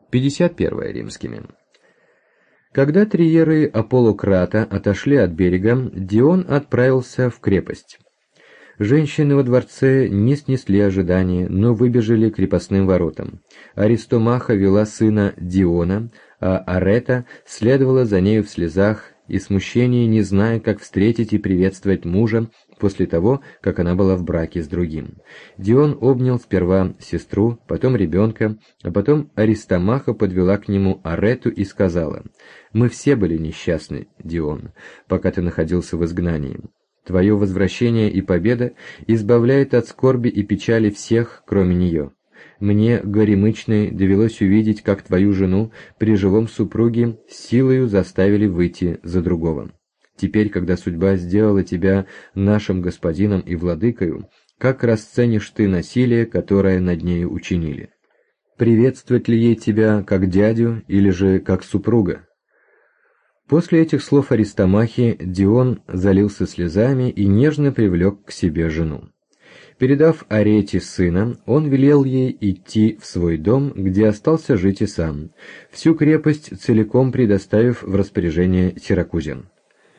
51 римскими. Когда триеры Аполлократа отошли от берега, Дион отправился в крепость. Женщины во дворце не снесли ожидания, но выбежали к крепостным воротам. Аристомаха вела сына Диона, а Арета следовала за нею в слезах и смущении, не зная, как встретить и приветствовать мужа после того, как она была в браке с другим. Дион обнял сперва сестру, потом ребенка, а потом Аристомаха подвела к нему Арету и сказала: «Мы все были несчастны, Дион, пока ты находился в изгнании. Твое возвращение и победа избавляет от скорби и печали всех, кроме нее. Мне, горемычной, довелось увидеть, как твою жену при живом супруге силою заставили выйти за другого. Теперь, когда судьба сделала тебя нашим господином и владыкою, как расценишь ты насилие, которое над нею учинили? Приветствовать ли ей тебя как дядю или же как супруга?» После этих слов Аристомахи Дион залился слезами и нежно привлек к себе жену. Передав Арете сына, он велел ей идти в свой дом, где остался жить и сам, всю крепость целиком предоставив в распоряжение сиракузян.